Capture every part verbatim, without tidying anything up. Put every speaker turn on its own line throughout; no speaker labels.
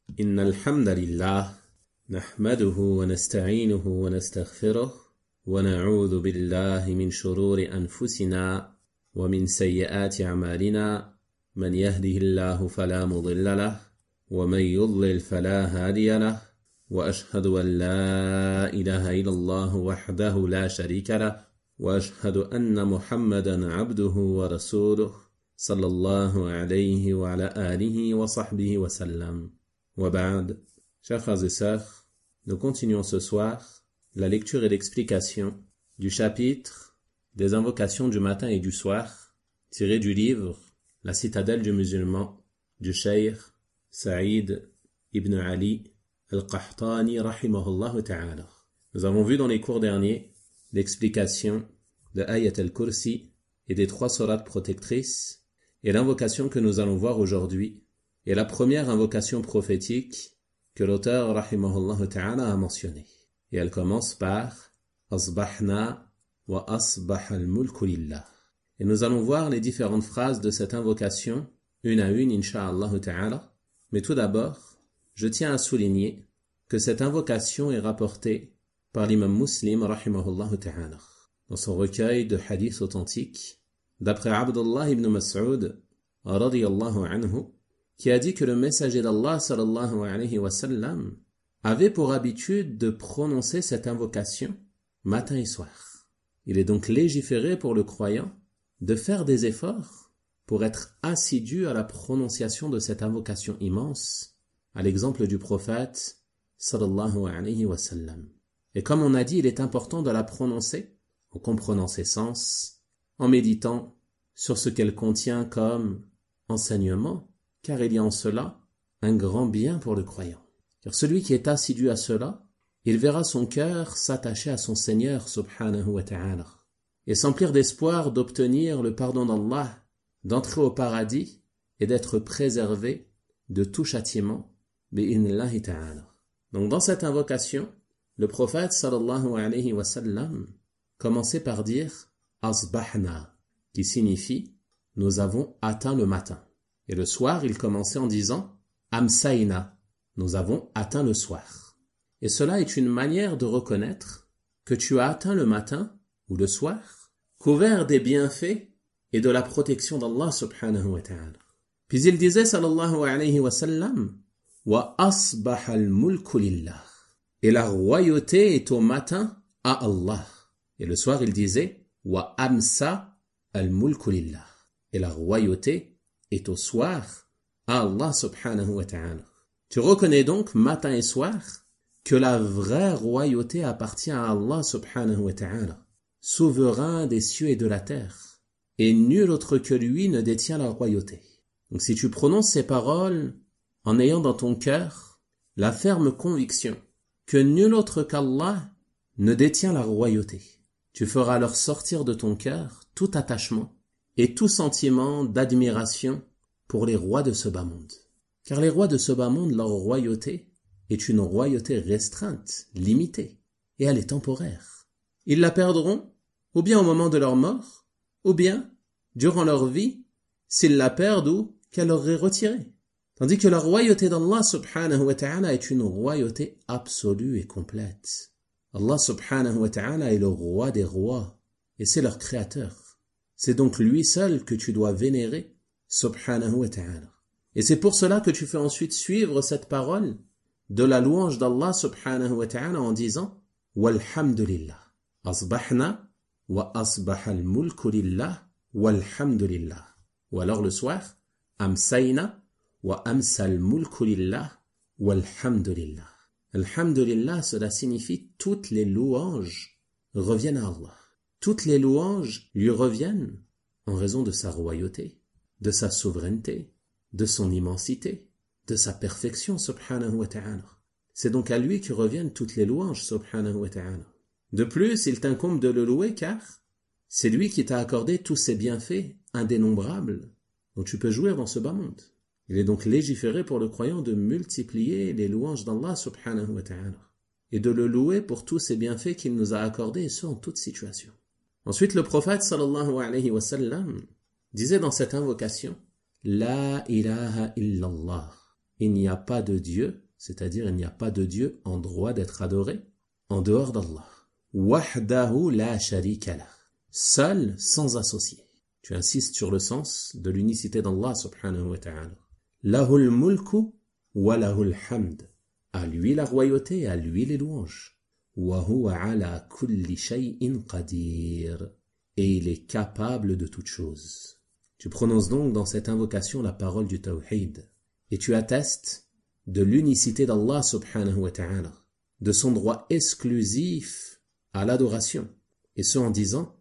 إن الحمد لله نحمده ونستعينه ونستغفره ونعوذ بالله من شرور أنفسنا ومن سيئات أعمالنا من يهده الله فلا مضل له ومن يضلل فلا هادي له وأشهد أن لا إله إلا الله وحده لا شريك له وأشهد أن محمدا عبده ورسوله صلى الله عليه وعلى آله وصحبه وسلم. Waba'ad, chers frères et sœurs, nous continuons ce soir la lecture et l'explication du chapitre des invocations du matin et du soir, tiré du livre La citadelle du musulman du cheikh Saïd ibn Ali al-Qahtani rahimahullah ta'ala. Nous avons vu dans les cours derniers l'explication de Ayat al-Kursi et des trois sourates protectrices, et l'invocation que nous allons voir aujourd'hui est la première invocation prophétique que l'auteur rahimahullah ta'ala a mentionnée. Et elle commence par Asbahna wa asbah al-mulku lillah. Et nous allons voir les différentes phrases de cette invocation, une à une, insha'Allah ta'ala. Mais tout d'abord, je tiens à souligner que cette invocation est rapportée par l'imam Muslim rahimahullah ta'ala dans son recueil de hadiths authentiques, d'après Abdullah ibn Mas'ud radiyallahu anhu, qui a dit que le messager d'Allah sallallahu alayhi wa sallam avait pour habitude de prononcer cette invocation matin et soir. Il est donc légiféré pour le croyant de faire des efforts pour être assidu à la prononciation de cette invocation immense, à l'exemple du prophète sallallahu alayhi wa sallam. Et comme on a dit, il est important de la prononcer en comprenant ses sens, en méditant sur ce qu'elle contient comme enseignement, car il y a en cela un grand bien pour le croyant. Car celui qui est assidu à cela, il verra son cœur s'attacher à son Seigneur subhanahu wa ta'ala et s'emplir d'espoir d'obtenir le pardon d'Allah, d'entrer au paradis et d'être préservé de tout châtiment bi'idhnillahi ta'ala. Donc dans cette invocation, le prophète sallallahu alayhi wa sallam commençait par dire Asbahna, qui signifie nous avons atteint le matin. Et le soir, il commençait en disant Amsayna, nous avons atteint le soir. Et cela est une manière de reconnaître que tu as atteint le matin ou le soir, couvert des bienfaits et de la protection d'Allah subhanahu wa ta'ala. Puis il disait sallallahu alayhi wa sallam Wa asbah al-mulku lillah. Et la royauté est au matin à Allah. Et le soir, il disait Wa amsa al-mulku lillah. Et la royauté est au soir à Allah subhanahu wa ta'ala. Tu reconnais donc matin et soir que la vraie royauté appartient à Allah subhanahu wa ta'ala, souverain des cieux et de la terre, et nul autre que lui ne détient la royauté. Donc si tu prononces ces paroles en ayant dans ton cœur la ferme conviction que nul autre qu'Allah ne détient la royauté, tu feras alors sortir de ton cœur tout attachement et tout sentiment d'admiration pour les rois de ce bas monde. Car les rois de ce bas monde, leur royauté est une royauté restreinte, limitée, et elle est temporaire. Ils la perdront, ou bien au moment de leur mort, ou bien, durant leur vie, s'ils la perdent ou qu'elle leur est retirée. Tandis que la royauté d'Allah subhanahu wa ta'ala est une royauté absolue et complète. Allah subhanahu wa ta'ala est le roi des rois, et c'est leur créateur. C'est donc lui seul que tu dois vénérer, subhanahu wa ta'ala. Et c'est pour cela que tu fais ensuite suivre cette parole de la louange d'Allah subhanahu wa ta'ala en disant Walhamdulillah. Asbahna wa asbah al-mulku lillah walhamdulillah. Ou alors le soir, Amsayna wa amsa al-mulku lillah walhamdulillah. Alhamdulillah, cela signifie toutes les louanges reviennent à Allah. Toutes les louanges lui reviennent en raison de sa royauté, de sa souveraineté, de son immensité, de sa perfection, subhanahu wa ta'ala. C'est donc à lui que reviennent toutes les louanges, subhanahu wa ta'ala. De plus, il t'incombe de le louer car c'est lui qui t'a accordé tous ces bienfaits indénombrables dont tu peux jouir dans ce bas monde. Il est donc légiféré pour le croyant de multiplier les louanges d'Allah, subhanahu wa ta'ala, et de le louer pour tous ces bienfaits qu'il nous a accordés, et ce en toute situation. Ensuite, le prophète sallallahu alayhi wa sallam disait dans cette invocation La ilaha illallah. il n'y a pas de Dieu, c'est-à-dire il n'y a pas de Dieu en droit d'être adoré, en dehors d'Allah. Wahdahu la sharika lah. Seul, sans associé. Tu insistes sur le sens de l'unicité d'Allah subhanahu wa ta'ala. Lahul mulku wa lahul hamd. À lui la royauté et à lui les louanges. Wa huwa ala kulli shay'in qadir. Et il est capable de toutes choses. Tu prononces donc dans cette invocation la parole du tawhid. Et tu attestes de l'unicité d'Allah subhanahu wa ta'ala, de son droit exclusif à l'adoration. Et ce en disant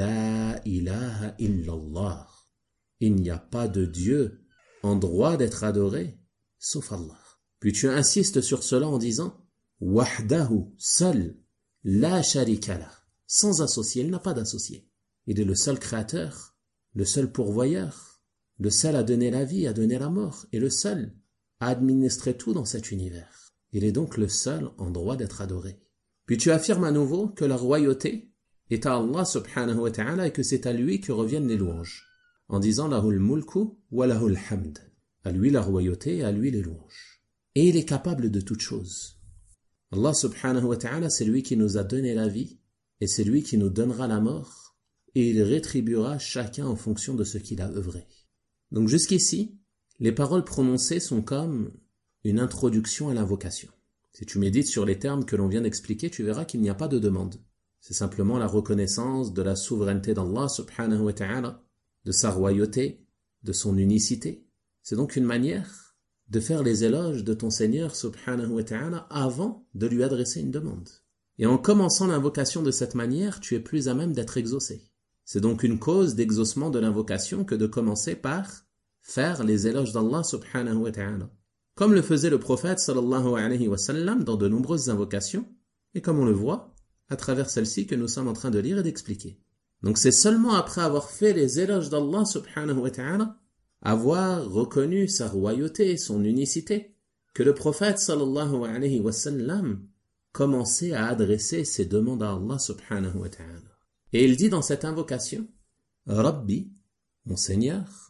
La ilaha illallah. Il n'y a pas de Dieu en droit d'être adoré, sauf Allah. Puis tu insistes sur cela en disant Wahdahu, seul, la sharika lah, sans associé, il n'a pas d'associé. Il est le seul créateur, le seul pourvoyeur, le seul à donner la vie, à donner la mort, et le seul à administrer tout dans cet univers. Il est donc le seul en droit d'être adoré. Puis tu affirmes à nouveau que la royauté est à Allah subhanahu wa ta'ala et que c'est à lui que reviennent les louanges, en disant lahul mulku wa lahul hamd. À lui la royauté et à lui les louanges. Et il est capable de toutes choses. Allah subhanahu wa ta'ala, c'est lui qui nous a donné la vie et c'est lui qui nous donnera la mort et il rétribuera chacun en fonction de ce qu'il a œuvré. Donc jusqu'ici, les paroles prononcées sont comme une introduction à l'invocation. Si tu médites sur les termes que l'on vient d'expliquer, tu verras qu'il n'y a pas de demande. C'est simplement la reconnaissance de la souveraineté d'Allah subhanahu wa ta'ala, de sa royauté, de son unicité. C'est donc une manière de faire les éloges de ton Seigneur subhanahu wa ta'ala avant de lui adresser une demande. Et en commençant l'invocation de cette manière, tu es plus à même d'être exaucé. C'est donc une cause d'exaucement de l'invocation que de commencer par faire les éloges d'Allah subhanahu wa ta'ala. Comme le faisait le prophète sallallahu alayhi wa sallam dans de nombreuses invocations, et comme on le voit à travers celle-ci que nous sommes en train de lire et d'expliquer. Donc c'est seulement après avoir fait les éloges d'Allah subhanahu wa ta'ala, avoir reconnu sa royauté, son unicité, que le prophète sallallahu alayhi wa sallam commençait à adresser ses demandes à Allah subhanahu wa ta'ala. Et il dit dans cette invocation, Rabbi, mon Seigneur,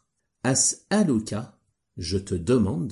as'aluka, je te demande,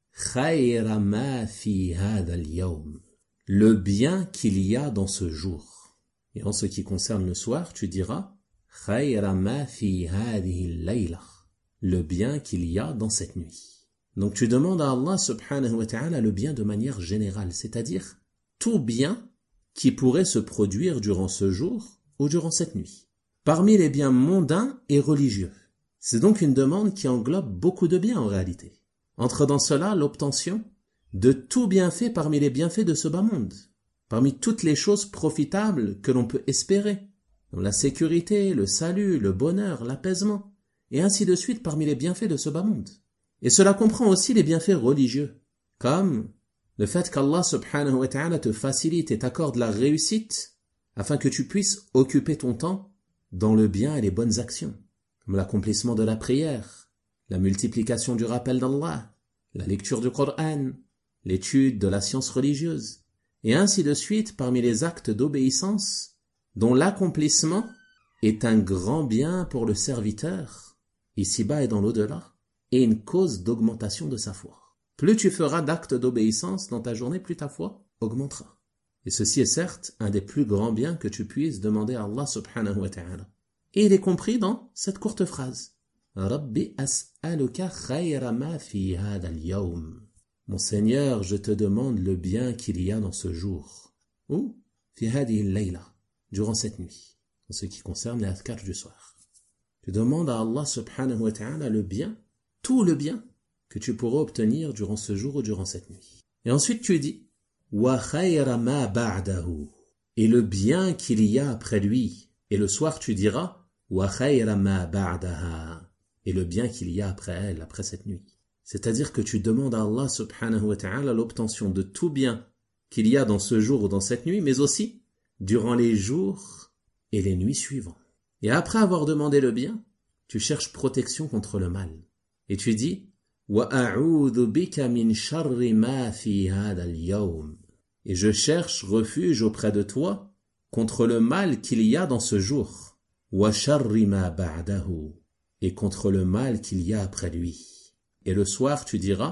khayra ma fi hadha al-yawm, le bien qu'il y a dans ce jour. Et en ce qui concerne le soir, tu diras, khayra ma fi hadhihi al-layla, le bien qu'il y a dans cette nuit. Donc tu demandes à Allah subhanahu wa ta'ala le bien de manière générale, c'est-à-dire tout bien qui pourrait se produire durant ce jour ou durant cette nuit, parmi les biens mondains et religieux. C'est donc une demande qui englobe beaucoup de biens en réalité. Entre dans cela l'obtention de tout bienfait parmi les bienfaits de ce bas monde, parmi toutes les choses profitables que l'on peut espérer, comme la sécurité, le salut, le bonheur, l'apaisement, et ainsi de suite parmi les bienfaits de ce bas monde. Et cela comprend aussi les bienfaits religieux, comme le fait qu'Allah subhanahu wa ta'ala te facilite et t'accorde la réussite afin que tu puisses occuper ton temps dans le bien et les bonnes actions, comme l'accomplissement de la prière, la multiplication du rappel d'Allah, la lecture du Coran, l'étude de la science religieuse, et ainsi de suite parmi les actes d'obéissance dont l'accomplissement est un grand bien pour le serviteur, ici-bas et dans l'au-delà, et une cause d'augmentation de sa foi. Plus tu feras d'actes d'obéissance dans ta journée, plus ta foi augmentera. Et ceci est certes un des plus grands biens que tu puisses demander à Allah subhanahu wa ta'ala. Et il est compris dans cette courte phrase. Rabbi as'aluka khayra ma fi hadha al-yawm. Mon Seigneur, je te demande le bien qu'il y a dans ce jour. Ou fi hadhihi al-layla, durant cette nuit, en ce qui concerne les adhkar du soir. Tu demandes à Allah subhanahu wa ta'ala le bien, tout le bien que tu pourras obtenir durant ce jour ou durant cette nuit. Et ensuite tu dis wa khayra ma ba'dahu, et le bien qu'il y a après lui. Et le soir tu diras wa khayra ma ba'daha, et le bien qu'il y a après elle, après cette nuit. C'est-à-dire que tu demandes à Allah subhanahu wa ta'ala l'obtention de tout bien qu'il y a dans ce jour ou dans cette nuit, mais aussi durant les jours et les nuits suivants. Et après avoir demandé le bien, tu cherches protection contre le mal. Et tu dis wa a'udhu bika min sharri ma fi hadha al-yawm, et je cherche refuge auprès de toi contre le mal qu'il y a dans ce jour, wa sharri ma ba'dahu, et contre le mal qu'il y a après lui. Et le soir tu diras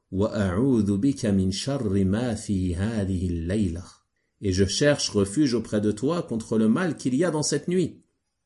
وأعوذ بك من شر ما في هذه الليلة. Et je cherche refuge auprès de toi contre le mal qu'il y a dans cette nuit.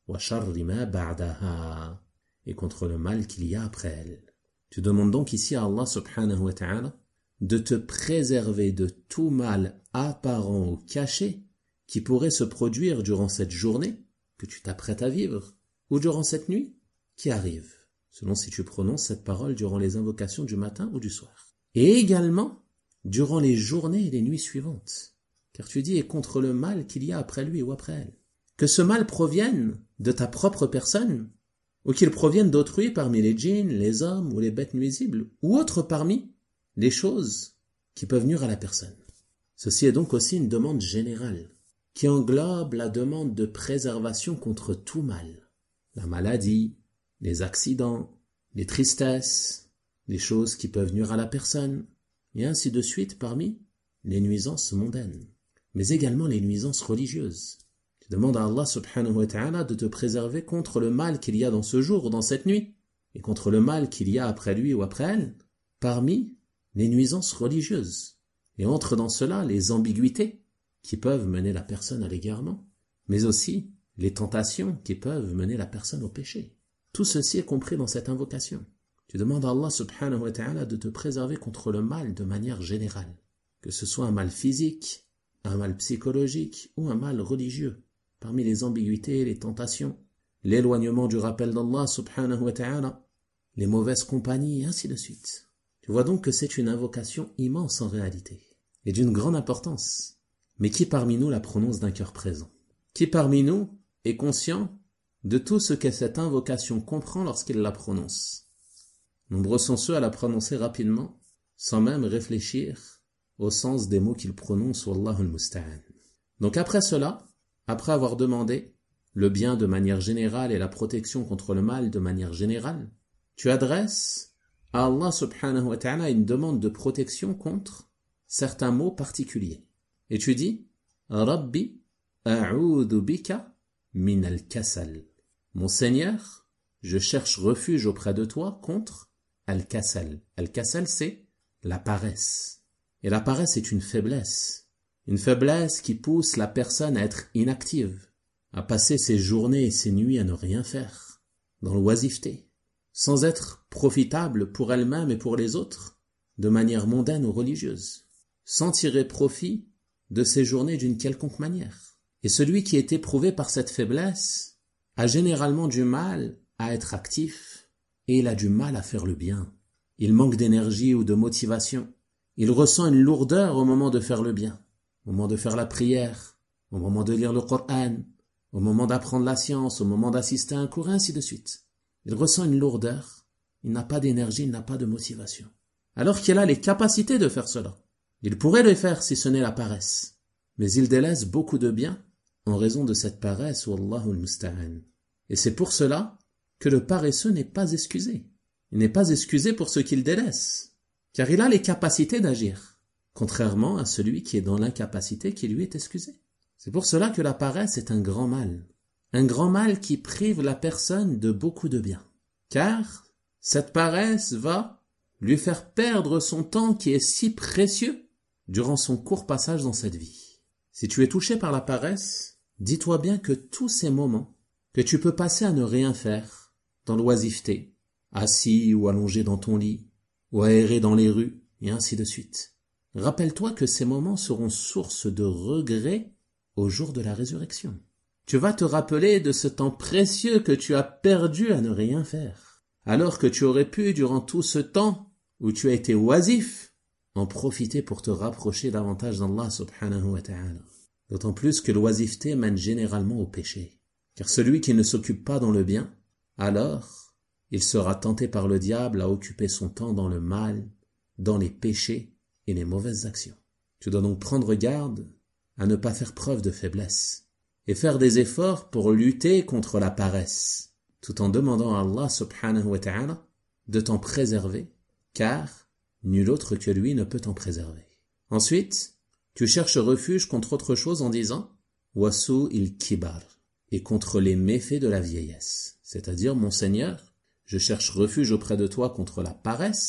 وشر ما بعدها. Et contre le mal qu'il y a après elle. Tu demandes donc ici à Allah subhanahu wa ta'ala de te préserver de tout mal apparent ou caché qui pourrait se produire durant cette journée que tu t'apprêtes à vivre ou durant cette nuit qui arrive, selon si tu prononces cette parole durant les invocations du matin ou du soir. Et également durant les journées et les nuits suivantes, car tu dis et contre le mal qu'il y a après lui ou après elle. Que ce mal provienne de ta propre personne ou qu'il provienne d'autrui parmi les djinns, les hommes ou les bêtes nuisibles, ou autres parmi les choses qui peuvent nuire à la personne. Ceci est donc aussi une demande générale, qui englobe la demande de préservation contre tout mal. La maladie, les accidents, les tristesses, les choses qui peuvent nuire à la personne, et ainsi de suite parmi les nuisances mondaines, mais également les nuisances religieuses. Tu demandes à Allah subhanahu wa ta'ala de te préserver contre le mal qu'il y a dans ce jour ou dans cette nuit, et contre le mal qu'il y a après lui ou après elle, parmi les nuisances religieuses. Et entre dans cela les ambiguïtés qui peuvent mener la personne à l'égarement, mais aussi les tentations qui peuvent mener la personne au péché. Tout ceci est compris dans cette invocation. Tu demandes à Allah subhanahu wa ta'ala de te préserver contre le mal de manière générale, que ce soit un mal physique, un mal psychologique ou un mal religieux, parmi les ambiguïtés, les tentations, l'éloignement du rappel d'Allah subhanahu wa ta'ala, les mauvaises compagnies, et ainsi de suite. Tu vois donc que c'est une invocation immense en réalité, et d'une grande importance. Mais qui parmi nous la prononce d'un cœur présent? Qui parmi nous est conscient de tout ce que cette invocation comprend lorsqu'il la prononce? Nombreux sont ceux à la prononcer rapidement, sans même réfléchir au sens des mots qu'il prononce, Wallahu al-musta'an. Donc après cela, après avoir demandé le bien de manière générale et la protection contre le mal de manière générale, tu adresses à Allah subhanahu wa ta'ala une demande de protection contre certains mots particuliers. Et tu dis, Rabbi a'udhu bika min al-kasal. Mon Seigneur, je cherche refuge auprès de toi contre al-kasal. Al-kasal, c'est la paresse. Et la paresse est une faiblesse. Une faiblesse qui pousse la personne à être inactive, à passer ses journées et ses nuits à ne rien faire, dans l'oisiveté, sans être profitable pour elle-même et pour les autres, de manière mondaine ou religieuse, sans tirer profit de ces journées d'une quelconque manière. Et celui qui est éprouvé par cette faiblesse a généralement du mal à être actif et il a du mal à faire le bien. Il manque d'énergie ou de motivation. Il ressent une lourdeur au moment de faire le bien, au moment de faire la prière, au moment de lire le Coran, au moment d'apprendre la science, au moment d'assister à un cours, ainsi de suite. Il ressent une lourdeur, il n'a pas d'énergie, il n'a pas de motivation. Alors qu'il a les capacités de faire cela. Il pourrait le faire si ce n'est la paresse. Mais il délaisse beaucoup de bien en raison de cette paresse, Wallahu al-musta'an. Et c'est pour cela que le paresseux n'est pas excusé. Il n'est pas excusé pour ce qu'il délaisse, car il a les capacités d'agir, contrairement à celui qui est dans l'incapacité qui lui est excusé. C'est pour cela que la paresse est un grand mal. Un grand mal qui prive la personne de beaucoup de bien. Car cette paresse va lui faire perdre son temps qui est si précieux durant son court passage dans cette vie. Si tu es touché par la paresse, dis-toi bien que tous ces moments que tu peux passer à ne rien faire, dans l'oisiveté, assis ou allongé dans ton lit, ou à errer dans les rues, et ainsi de suite, rappelle-toi que ces moments seront source de regrets au jour de la résurrection. Tu vas te rappeler de ce temps précieux que tu as perdu à ne rien faire, alors que tu aurais pu, durant tout ce temps où tu as été oisif, en profiter pour te rapprocher davantage d'Allah subhanahu wa ta'ala. D'autant plus que l'oisiveté mène généralement au péché. Car celui qui ne s'occupe pas dans le bien, alors il sera tenté par le diable à occuper son temps dans le mal, dans les péchés et les mauvaises actions. Tu dois donc prendre garde à ne pas faire preuve de faiblesse et faire des efforts pour lutter contre la paresse, tout en demandant à Allah subhanahu wa ta'ala de t'en préserver, car nul autre que lui ne peut t'en préserver. Ensuite, tu cherches refuge contre autre chose en disant « Wasu il kibar » et contre les méfaits de la vieillesse. C'est-à-dire, mon Seigneur, je cherche refuge auprès de toi contre la paresse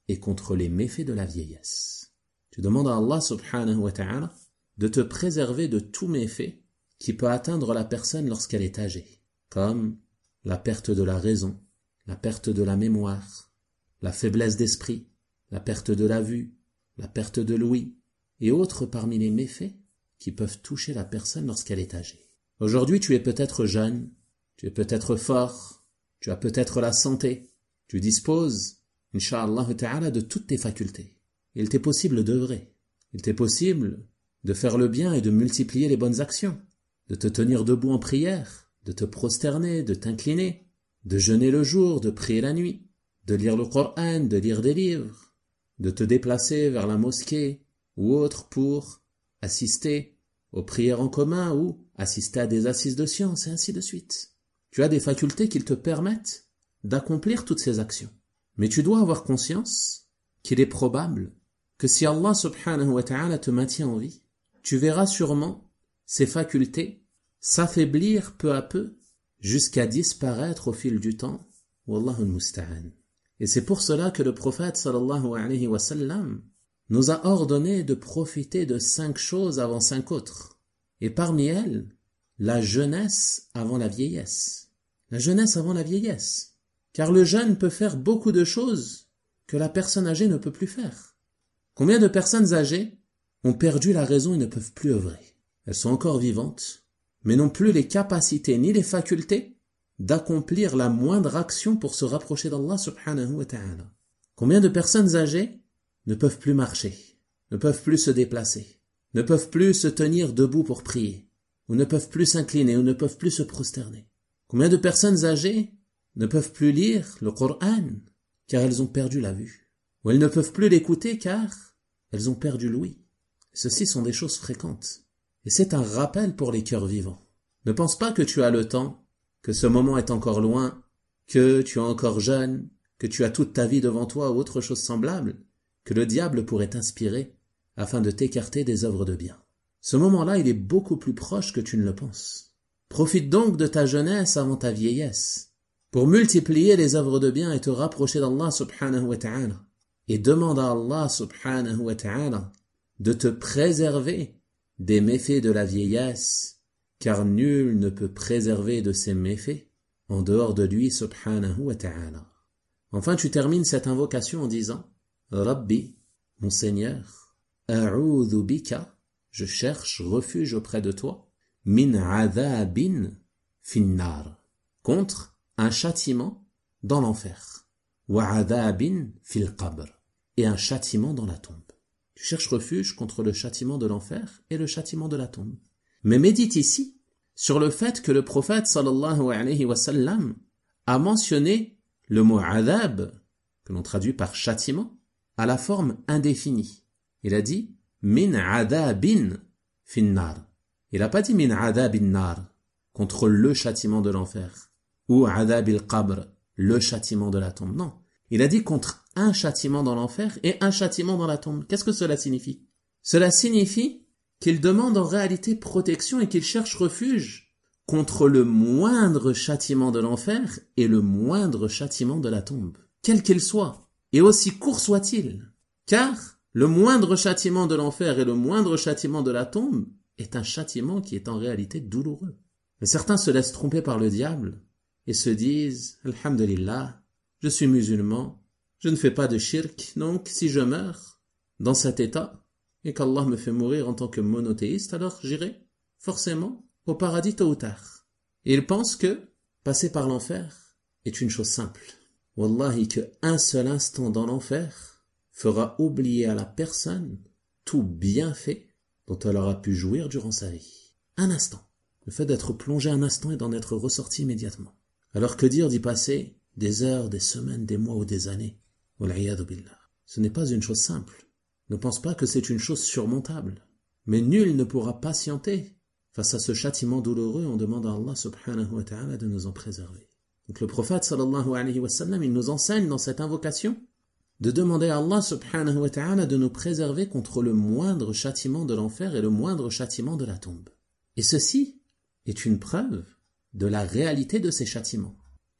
et contre les méfaits de la vieillesse. Tu demandes à Allah subhanahu wa ta'ala de te préserver de tout méfait qui peut atteindre la personne lorsqu'elle est âgée, comme la perte de la raison, la perte de la mémoire, la faiblesse d'esprit, la perte de la vue, la perte de l'ouïe, et autres parmi les méfaits qui peuvent toucher la personne lorsqu'elle est âgée. Aujourd'hui, tu es peut-être jeune, tu es peut-être fort, tu as peut-être la santé, tu disposes, incha'Allah ta'ala, de toutes tes facultés. Il t'est possible d'œuvrer, il t'est possible de faire le bien et de multiplier les bonnes actions, de te tenir debout en prière, de te prosterner, de t'incliner, de jeûner le jour, de prier la nuit, de lire le Coran, de lire des livres, de te déplacer vers la mosquée ou autre pour assister aux prières en commun ou assister à des assises de science et ainsi de suite. Tu as des facultés qui te permettent d'accomplir toutes ces actions. Mais tu dois avoir conscience qu'il est probable que si Allah subhanahu wa ta'ala te maintient en vie, tu verras sûrement ces facultés s'affaiblir peu à peu jusqu'à disparaître au fil du temps. Wallahu al-musta'an. Et c'est pour cela que le prophète sallallahu alayhi wa sallam nous a ordonné de profiter de cinq choses avant cinq autres. Et parmi elles, la jeunesse avant la vieillesse. La jeunesse avant la vieillesse. Car le jeune peut faire beaucoup de choses que la personne âgée ne peut plus faire. Combien de personnes âgées ont perdu la raison et ne peuvent plus œuvrer? Elles sont encore vivantes, mais n'ont plus les capacités ni les facultés d'accomplir la moindre action pour se rapprocher d'Allah subhanahu wa ta'ala. Combien de personnes âgées ne peuvent plus marcher, ne peuvent plus se déplacer, ne peuvent plus se tenir debout pour prier, ou ne peuvent plus s'incliner, ou ne peuvent plus se prosterner? Combien de personnes âgées ne peuvent plus lire le Coran car elles ont perdu la vue, ou elles ne peuvent plus l'écouter car elles ont perdu l'ouïe? Ceci sont des choses fréquentes, et c'est un rappel pour les cœurs vivants. Ne pense pas que tu as le temps, que ce moment est encore loin, que tu es encore jeune, que tu as toute ta vie devant toi ou autre chose semblable, que le diable pourrait t'inspirer afin de t'écarter des œuvres de bien. Ce moment-là, il est beaucoup plus proche que tu ne le penses. Profite donc de ta jeunesse avant ta vieillesse, pour multiplier les œuvres de bien et te rapprocher d'Allah subhanahu wa ta'ala. Et demande à Allah subhanahu wa ta'ala de te préserver des méfaits de la vieillesse, car nul ne peut préserver de ces méfaits en dehors de lui subhanahu wa ta'ala. Enfin, tu termines cette invocation en disant « Rabbi, mon Seigneur, a'udhu bika, je cherche refuge auprès de toi, min adhabin finnar, contre un châtiment dans l'enfer, wa adhabin fil qabr, et un châtiment dans la tombe. » Tu cherches refuge contre le châtiment de l'enfer et le châtiment de la tombe. Mais médite ici sur le fait que le prophète sallallahu alayhi wa sallam a mentionné le mot adhab, que l'on traduit par châtiment, à la forme indéfinie. Il a dit min adhabin finnar. Il n'a pas dit min adhabin nar, contre le châtiment de l'enfer, ou adhabil qabr, le châtiment de la tombe. Non, il a dit contre un châtiment dans l'enfer et un châtiment dans la tombe. Qu'est-ce que cela signifie? Cela signifie qu'il demande en réalité protection et qu'il cherche refuge contre le moindre châtiment de l'enfer et le moindre châtiment de la tombe, quel qu'il soit, et aussi court soit-il, car le moindre châtiment de l'enfer et le moindre châtiment de la tombe est un châtiment qui est en réalité douloureux. Mais certains se laissent tromper par le diable et se disent « Alhamdulillah, je suis musulman, je ne fais pas de shirk, donc si je meurs dans cet état et qu'Allah me fait mourir en tant que monothéiste, alors j'irai forcément au paradis tôt ou tard. » Et ils pensent que passer par l'enfer est une chose simple. Wallahi, que un seul instant dans l'enfer fera oublier à la personne tout bienfait dont elle aura pu jouir durant sa vie. Un instant. Le fait d'être plongé un instant et d'en être ressorti immédiatement. Alors que dire d'y passer des heures, des semaines, des mois ou des années? Wal'iyadu billah. Ce n'est pas une chose simple. Ne pense pas que c'est une chose surmontable. Mais nul ne pourra patienter face à ce châtiment douloureux. On demande à Allah subhanahu wa ta'ala de nous en préserver. Donc le prophète sallallahu alayhi wa sallam, il nous enseigne dans cette invocation de demander à Allah subhanahu wa ta'ala de nous préserver contre le moindre châtiment de l'enfer et le moindre châtiment de la tombe. Et ceci est une preuve de la réalité de ces châtiments.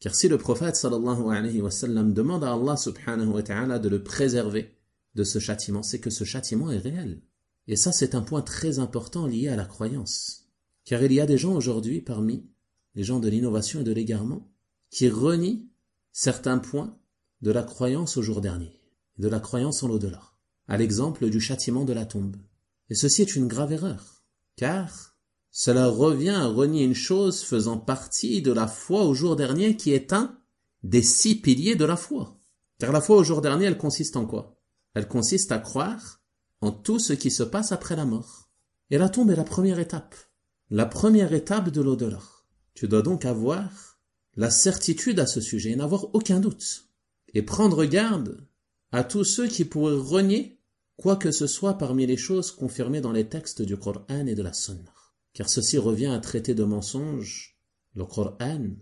Car si le prophète sallallahu alayhi wa sallam demande à Allah subhanahu wa ta'ala de le préserver de ce châtiment, c'est que ce châtiment est réel. Et ça, c'est un point très important lié à la croyance. Car il y a des gens aujourd'hui, parmi les gens de l'innovation et de l'égarement, qui renient certains points de la croyance au jour dernier, de la croyance en l'au-delà, à l'exemple du châtiment de la tombe. Et ceci est une grave erreur, car cela revient à renier une chose faisant partie de la foi au jour dernier qui est un des six piliers de la foi. Car la foi au jour dernier, elle consiste en quoi? Elle consiste à croire en tout ce qui se passe après la mort. Et la tombe est la première étape, la première étape de l'au-delà. Tu dois donc avoir la certitude à ce sujet et n'avoir aucun doute. Et prendre garde à tous ceux qui pourraient renier quoi que ce soit parmi les choses confirmées dans les textes du Coran et de la Sunna. Car ceci revient à traiter de mensonge le Coran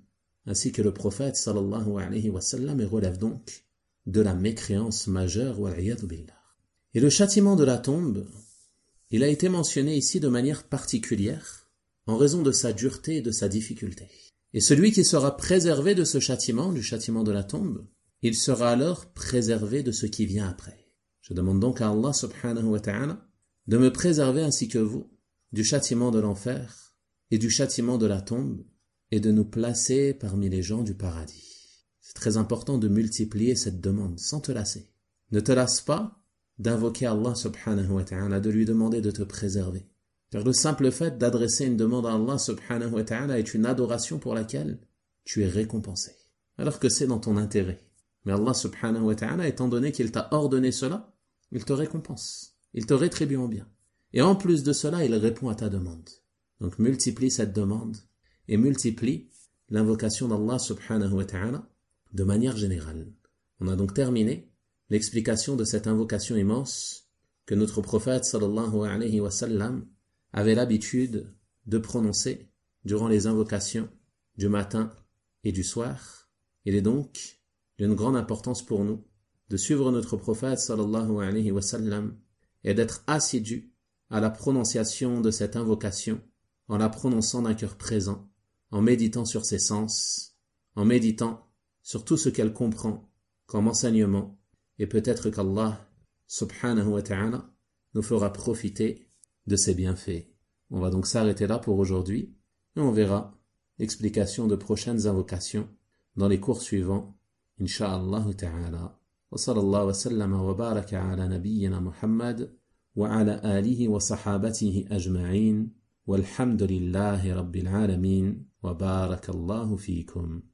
ainsi que le prophète sallallahu alayhi wa sallam et relève donc de la mécréance majeure wal-'iyadhu billah. Et le châtiment de la tombe, il a été mentionné ici de manière particulière en raison de sa dureté et de sa difficulté. Et celui qui sera préservé de ce châtiment, du châtiment de la tombe, il sera alors préservé de ce qui vient après. Je demande donc à Allah subhanahu wa ta'ala de me préserver ainsi que vous du châtiment de l'enfer et du châtiment de la tombe et de nous placer parmi les gens du paradis. C'est très important de multiplier cette demande sans te lasser. Ne te lasse pas d'invoquer Allah subhanahu wa ta'ala, de lui demander de te préserver. Car le simple fait d'adresser une demande à Allah subhanahu wa ta'ala est une adoration pour laquelle tu es récompensé. Alors que c'est dans ton intérêt. Mais Allah subhanahu wa ta'ala, étant donné qu'il t'a ordonné cela, il te récompense. Il te rétribue en bien. Et en plus de cela, il répond à ta demande. Donc multiplie cette demande et multiplie l'invocation d'Allah subhanahu wa ta'ala de manière générale. On a donc terminé l'explication de cette invocation immense que notre prophète sallallahu alayhi wa sallam avait l'habitude de prononcer durant les invocations du matin et du soir. Il est donc d'une grande importance pour nous de suivre notre prophète sallallahu alayhi wa sallam et d'être assidus à la prononciation de cette invocation en la prononçant d'un cœur présent, en méditant sur ses sens, en méditant sur tout ce qu'elle comprend comme enseignement. Et peut-être qu'Allah, subhanahu wa ta'ala, nous fera profiter de ses bienfaits. On va donc s'arrêter là pour aujourd'hui, et on verra l'explication de prochaines invocations dans les cours suivants, insha'Allah ta'ala. Wa sallallahu wa sallama wa baraka ala nabiyyina Muhammad, wa ala alihi wa sahabatihi ajma'in, walhamdulillahi rabbil alamin, wa barakallahu fikum.